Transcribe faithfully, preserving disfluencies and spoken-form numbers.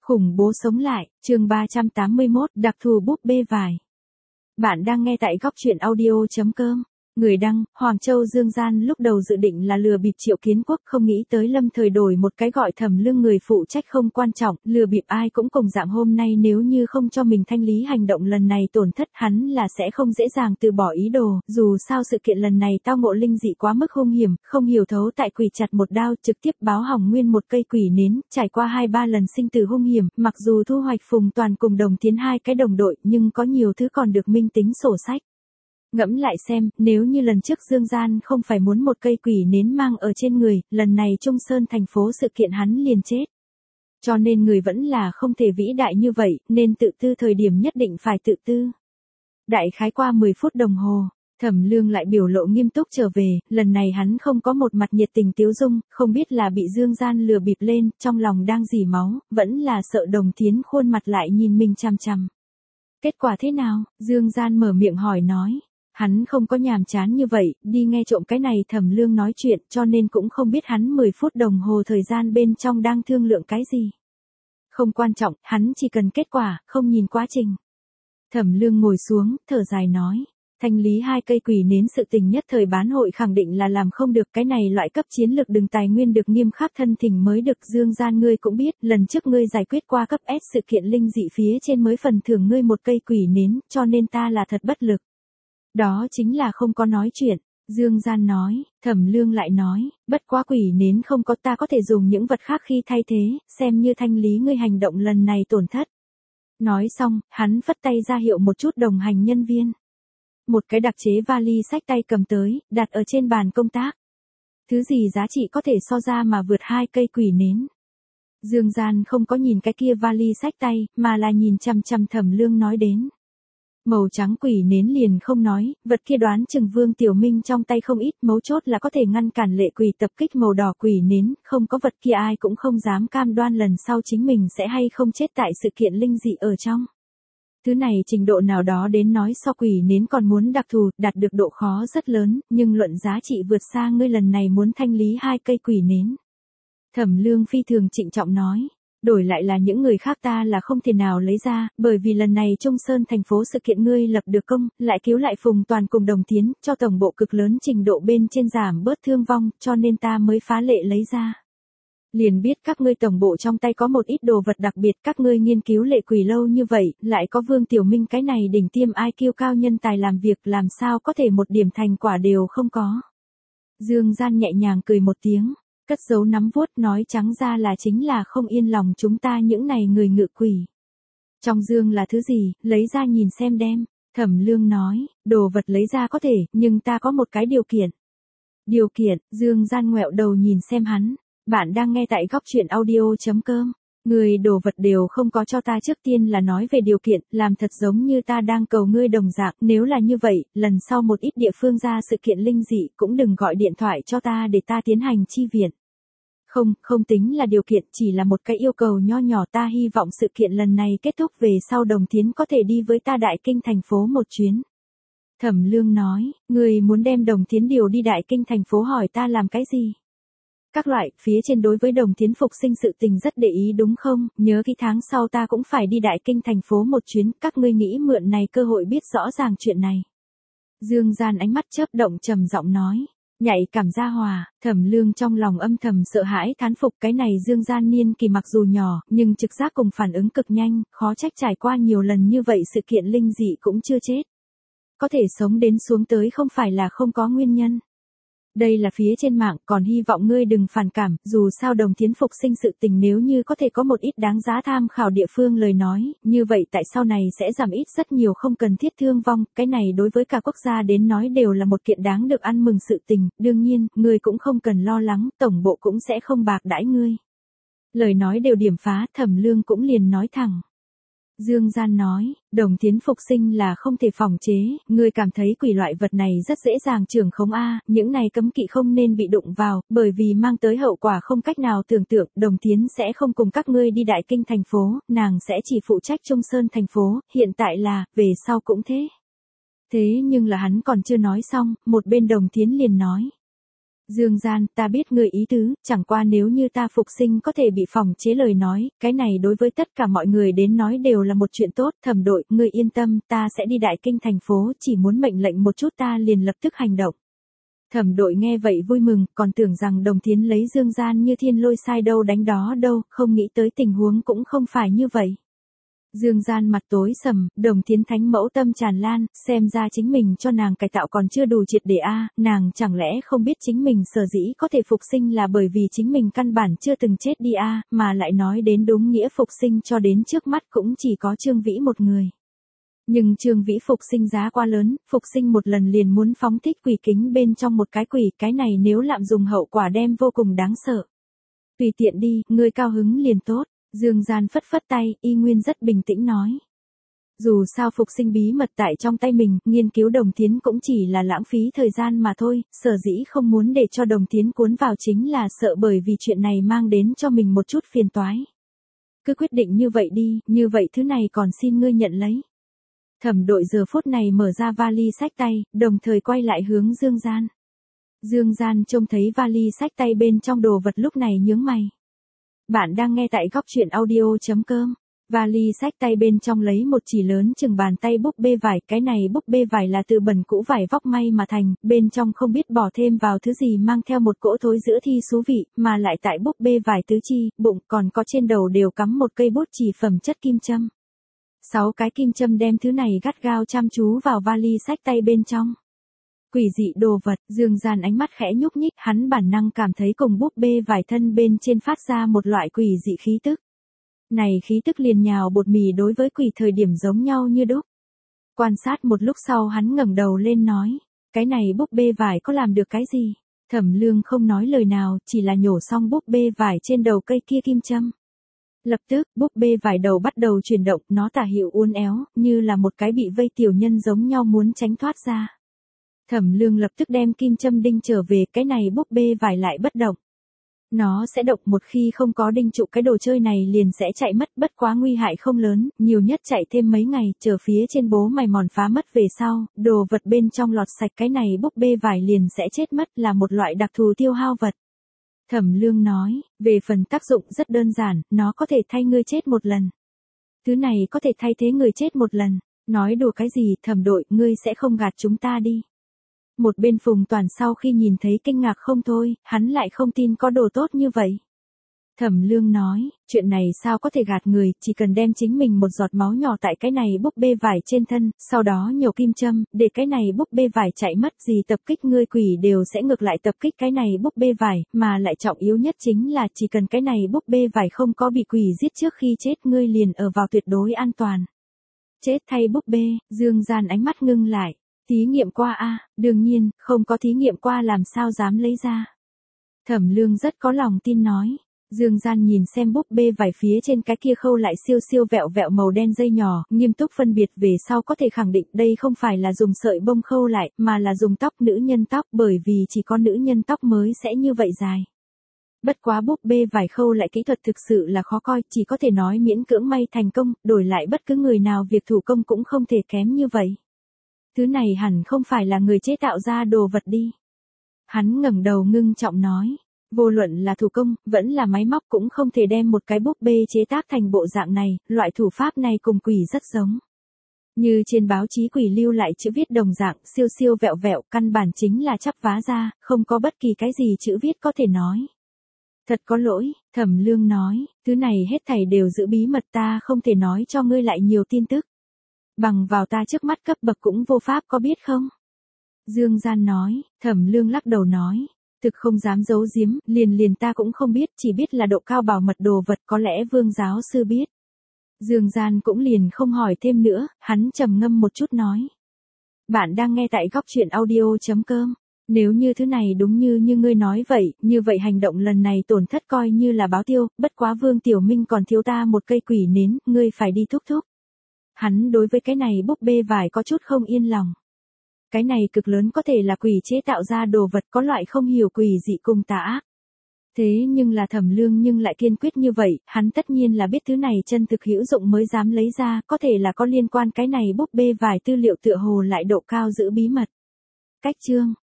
Khủng bố sống lại, chương ba trăm tám mươi mốt, đặc thù búp bê vải. Bạn đang nghe tại góc truyện audio chấm com. Người đăng, Hoàng Châu Dương Gian lúc đầu dự định là lừa bịp Triệu Kiến Quốc, không nghĩ tới lâm thời đổi một cái gọi Thẩm Lương người phụ trách không quan trọng, lừa bịp ai cũng cùng dạng hôm nay nếu như không cho mình thanh lý hành động lần này tổn thất hắn là sẽ không dễ dàng từ bỏ ý đồ, dù sao sự kiện lần này tao ngộ linh dị quá mức hung hiểm, không hiểu thấu tại quỷ chặt một đao trực tiếp báo hỏng nguyên một cây quỷ nến, trải qua hai ba lần sinh tử hung hiểm, mặc dù thu hoạch Phùng Toàn cùng Đồng Tiến hai cái đồng đội nhưng có nhiều thứ còn được minh tính sổ sách. Ngẫm lại xem, nếu như lần trước Dương Gian không phải muốn một cây quỷ nến mang ở trên người, lần này Trung Sơn thành phố sự kiện hắn liền chết. Cho nên người vẫn là không thể vĩ đại như vậy, nên tự tư thời điểm nhất định phải tự tư. Đại khái qua mười phút đồng hồ, Thẩm Lương lại biểu lộ nghiêm túc trở về, lần này hắn không có một mặt nhiệt tình tiếu dung, không biết là bị Dương Gian lừa bịp lên, trong lòng đang dỉ máu, vẫn là sợ Đồng Tiến khuôn mặt lại nhìn mình chằm chằm. Kết quả thế nào? Dương Gian mở miệng hỏi nói. Hắn không có nhàm chán như vậy, đi nghe trộm cái này Thẩm Lương nói chuyện cho nên cũng không biết hắn mười phút đồng hồ thời gian bên trong đang thương lượng cái gì. Không quan trọng, hắn chỉ cần kết quả, không nhìn quá trình. Thẩm Lương ngồi xuống, thở dài nói. Thanh lý hai cây quỷ nến sự tình nhất thời bán hội khẳng định là làm không được, cái này loại cấp chiến lược đừng tài nguyên được nghiêm khắc thân thỉnh mới được. Dương Gian ngươi cũng biết, lần trước ngươi giải quyết qua cấp S sự kiện linh dị phía trên mới phần thưởng ngươi một cây quỷ nến, cho nên ta là thật bất lực. Đó chính là không có nói chuyện, Dương Gian nói, Thẩm Lương lại nói, bất quá quỷ nến không có ta có thể dùng những vật khác khi thay thế, xem như thanh lý ngươi hành động lần này tổn thất. Nói xong, hắn phất tay ra hiệu một chút đồng hành nhân viên. Một cái đặc chế vali xách tay cầm tới, đặt ở trên bàn công tác. Thứ gì giá trị có thể so ra mà vượt hai cây quỷ nến. Dương Gian không có nhìn cái kia vali xách tay, mà là nhìn chằm chằm Thẩm Lương nói đến. Màu trắng quỷ nến liền không nói, vật kia đoán chừng Vương Tiểu Minh trong tay không ít, mấu chốt là có thể ngăn cản lệ quỷ tập kích. Màu đỏ quỷ nến, không có vật kia ai cũng không dám cam đoan lần sau chính mình sẽ hay không chết tại sự kiện linh dị ở trong. Thứ này trình độ nào đó đến nói so quỷ nến còn muốn đặc thù, đạt được độ khó rất lớn, nhưng luận giá trị vượt xa ngươi lần này muốn thanh lý hai cây quỷ nến. Thẩm Lương phi thường trịnh trọng nói. Đổi lại là những người khác ta là không thể nào lấy ra, bởi vì lần này Trung Sơn thành phố sự kiện ngươi lập được công, lại cứu lại Phùng Toàn cùng Đồng Tiến, cho tổng bộ cực lớn trình độ bên trên giảm bớt thương vong, cho nên ta mới phá lệ lấy ra. Liền biết các ngươi tổng bộ trong tay có một ít đồ vật đặc biệt, các ngươi nghiên cứu lệ quỷ lâu như vậy, lại có Vương Tiểu Minh cái này đỉnh tiêm i kiu cao nhân tài làm việc, làm sao có thể một điểm thành quả đều không có. Dương Gian nhẹ nhàng cười một tiếng. Cất giấu nắm vuốt nói trắng ra là chính là không yên lòng chúng ta những này người ngự quỷ. Trong dương là thứ gì, lấy ra nhìn xem đem. Thẩm Lương nói, đồ vật lấy ra có thể, nhưng ta có một cái điều kiện. Điều kiện, Dương Gian ngoẹo đầu nhìn xem hắn. Bạn đang nghe tại góc truyện audio chấm com. Người đồ vật đều không có cho ta, trước tiên là nói về điều kiện, làm thật giống như ta đang cầu ngươi đồng dạng, nếu là như vậy, lần sau một ít địa phương ra sự kiện linh dị cũng đừng gọi điện thoại cho ta để ta tiến hành chi viện. Không, không tính là điều kiện, chỉ là một cái yêu cầu nho nhỏ, ta hy vọng sự kiện lần này kết thúc về sau Đồng Tiến có thể đi với ta Đại Kinh thành phố một chuyến. Thẩm Lương nói, người muốn đem Đồng Tiến điều đi Đại Kinh thành phố hỏi ta làm cái gì? Các loại, phía trên đối với Đồng Tiến phục sinh sự tình rất để ý đúng không, nhớ cái tháng sau ta cũng phải đi Đại Kinh thành phố một chuyến, các ngươi nghĩ mượn này cơ hội biết rõ ràng chuyện này. Dương Gian ánh mắt chớp động trầm giọng nói, nhạy cảm gia hòa. Thẩm Lương trong lòng âm thầm sợ hãi thán phục, cái này Dương Gian niên kỳ mặc dù nhỏ, nhưng trực giác cùng phản ứng cực nhanh, khó trách trải qua nhiều lần như vậy sự kiện linh dị cũng chưa chết. Có thể sống đến xuống tới không phải là không có nguyên nhân. Đây là phía trên mạng, còn hy vọng ngươi đừng phản cảm, dù sao Đồng Tiến phục sinh sự tình nếu như có thể có một ít đáng giá tham khảo địa phương lời nói, như vậy tại sau này sẽ giảm ít rất nhiều không cần thiết thương vong, cái này đối với cả quốc gia đến nói đều là một kiện đáng được ăn mừng sự tình, đương nhiên, ngươi cũng không cần lo lắng, tổng bộ cũng sẽ không bạc đãi ngươi. Lời nói đều điểm phá, Thẩm Lương cũng liền nói thẳng. Dương Gian nói, Đồng Tiến phục sinh là không thể phòng chế, ngươi cảm thấy quỷ loại vật này rất dễ dàng trưởng khống a, những này cấm kỵ không nên bị đụng vào, bởi vì mang tới hậu quả không cách nào tưởng tượng, Đồng Tiến sẽ không cùng các ngươi đi Đại Kinh thành phố, nàng sẽ chỉ phụ trách Trung Sơn thành phố, hiện tại là, về sau cũng thế. Thế nhưng là hắn còn chưa nói xong, một bên Đồng Tiến liền nói. Dương Gian, ta biết ngươi ý tứ, chẳng qua nếu như ta phục sinh có thể bị phòng chế lời nói, cái này đối với tất cả mọi người đến nói đều là một chuyện tốt. Thẩm đội, ngươi yên tâm, ta sẽ đi Đại Kinh thành phố, chỉ muốn mệnh lệnh một chút ta liền lập tức hành động. Thẩm đội nghe vậy vui mừng, còn tưởng rằng Đồng Thiến lấy Dương Gian như thiên lôi sai đâu đánh đó đâu, không nghĩ tới tình huống cũng không phải như vậy. Dương Gian mặt tối sầm, Đồng Thiến thánh mẫu tâm tràn lan, xem ra chính mình cho nàng cải tạo còn chưa đủ triệt để a, nàng chẳng lẽ không biết chính mình sở dĩ có thể phục sinh là bởi vì chính mình căn bản chưa từng chết đi a, mà lại nói đến đúng nghĩa phục sinh cho đến trước mắt cũng chỉ có Trương Vĩ một người. Nhưng Trương Vĩ phục sinh giá quá lớn, phục sinh một lần liền muốn phóng thích quỷ kính bên trong một cái quỷ, cái này nếu lạm dùng hậu quả đem vô cùng đáng sợ. Tùy tiện đi, ngươi cao hứng liền tốt. Dương Gian phất phất tay, y nguyên rất bình tĩnh nói. Dù sao phục sinh bí mật tại trong tay mình, nghiên cứu Đồng Thiến cũng chỉ là lãng phí thời gian mà thôi, sở dĩ không muốn để cho Đồng Thiến cuốn vào chính là sợ bởi vì chuyện này mang đến cho mình một chút phiền toái. Cứ quyết định như vậy đi, như vậy thứ này còn xin ngươi nhận lấy. Thẩm đội giờ phút này mở ra vali xách tay, đồng thời quay lại hướng Dương Gian. Dương Gian trông thấy vali xách tay bên trong đồ vật lúc này nhướng mày. Bạn đang nghe tại góc truyện audio.com. Vali xách tay bên trong lấy một chỉ lớn chừng bàn tay búp bê vải, cái này búp bê vải là từ bẩn cũ vải vóc may mà thành, bên trong không biết bỏ thêm vào thứ gì mang theo một cỗ thối giữa thi xú vị, mà lại tại búp bê vải tứ chi, bụng còn có trên đầu đều cắm một cây bút chỉ phẩm chất kim châm. Sáu cái kim châm đem thứ này gắt gao chăm chú vào vali xách tay bên trong. Quỷ dị đồ vật, Dương Gian ánh mắt khẽ nhúc nhích, hắn bản năng cảm thấy cùng búp bê vải thân bên trên phát ra một loại quỷ dị khí tức. Này khí tức liền nhào bột mì đối với quỷ thời điểm giống nhau như đúc. Quan sát một lúc sau hắn ngẩng đầu lên nói, cái này búp bê vải có làm được cái gì? Thẩm Lương không nói lời nào, chỉ là nhổ xong búp bê vải trên đầu cây kia kim châm. Lập tức, búp bê vải đầu bắt đầu chuyển động, nó tả hữu uốn éo, như là một cái bị vây tiểu nhân giống nhau muốn tránh thoát ra. Thẩm Lương lập tức đem kim châm đinh trở về, cái này búp bê vải lại bất động. Nó sẽ động, một khi không có đinh trụ cái đồ chơi này liền sẽ chạy mất, bất quá nguy hại không lớn, nhiều nhất chạy thêm mấy ngày, chờ phía trên bố mày mòn phá mất về sau, đồ vật bên trong lọt sạch cái này búp bê vải liền sẽ chết mất, là một loại đặc thù tiêu hao vật. Thẩm Lương nói, về phần tác dụng rất đơn giản, nó có thể thay ngươi chết một lần. Thứ này có thể thay thế người chết một lần. Nói đùa cái gì, Thẩm đội, ngươi sẽ không gạt chúng ta đi. Một bên Phùng Toàn sau khi nhìn thấy kinh ngạc không thôi, hắn lại không tin có đồ tốt như vậy. Thẩm Lương nói, chuyện này sao có thể gạt người, chỉ cần đem chính mình một giọt máu nhỏ tại cái này búp bê vải trên thân, sau đó nhổ kim châm, để cái này búp bê vải chạy mất, gì tập kích ngươi quỷ đều sẽ ngược lại tập kích cái này búp bê vải, mà lại trọng yếu nhất chính là chỉ cần cái này búp bê vải không có bị quỷ giết trước khi chết ngươi liền ở vào tuyệt đối an toàn. Chết thay búp bê, Dương Gian ánh mắt ngưng lại. Thí nghiệm qua a, à, đương nhiên, không có thí nghiệm qua làm sao dám lấy ra. Thẩm Lương rất có lòng tin nói. Dương Gian nhìn xem búp bê vải phía trên cái kia khâu lại siêu siêu vẹo vẹo màu đen dây nhỏ, nghiêm túc phân biệt về sau có thể khẳng định đây không phải là dùng sợi bông khâu lại, mà là dùng tóc nữ nhân tóc, bởi vì chỉ có nữ nhân tóc mới sẽ như vậy dài. Bất quá búp bê vải khâu lại kỹ thuật thực sự là khó coi, chỉ có thể nói miễn cưỡng may thành công, đổi lại bất cứ người nào việc thủ công cũng không thể kém như vậy. Thứ này hẳn không phải là người chế tạo ra đồ vật đi. Hắn ngẩng đầu ngưng trọng nói, vô luận là thủ công, vẫn là máy móc cũng không thể đem một cái búp bê chế tác thành bộ dạng này, loại thủ pháp này cùng quỷ rất giống. Như trên báo chí quỷ lưu lại chữ viết đồng dạng, siêu siêu vẹo vẹo, căn bản chính là chắp vá ra, không có bất kỳ cái gì chữ viết có thể nói. Thật có lỗi, Thẩm Lương nói, thứ này hết thảy đều giữ bí mật, ta không thể nói cho ngươi lại nhiều tin tức. Bằng vào ta trước mắt cấp bậc cũng vô pháp có biết không? Dương Gian nói, Thẩm Lương lắc đầu nói, thực không dám giấu giếm, liền liền ta cũng không biết, chỉ biết là độ cao bảo mật đồ vật, có lẽ Vương giáo sư biết. Dương Gian cũng liền không hỏi thêm nữa, hắn trầm ngâm một chút nói. Bạn đang nghe tại góc truyện audio.com. Nếu như thứ này đúng như như ngươi nói vậy, như vậy hành động lần này tổn thất coi như là báo tiêu, bất quá Vương Tiểu Minh còn thiếu ta một cây quỷ nến, ngươi phải đi thúc thúc. Hắn đối với cái này búp bê vải có chút không yên lòng. Cái này cực lớn có thể là quỷ chế tạo ra đồ vật, có loại không hiểu quỷ dị cùng tà ác. Thế nhưng là Thẩm Lương nhưng lại kiên quyết như vậy, hắn tất nhiên là biết thứ này chân thực hữu dụng mới dám lấy ra, có thể là có liên quan cái này búp bê vải tư liệu tựa hồ lại độ cao giữ bí mật. Cách chương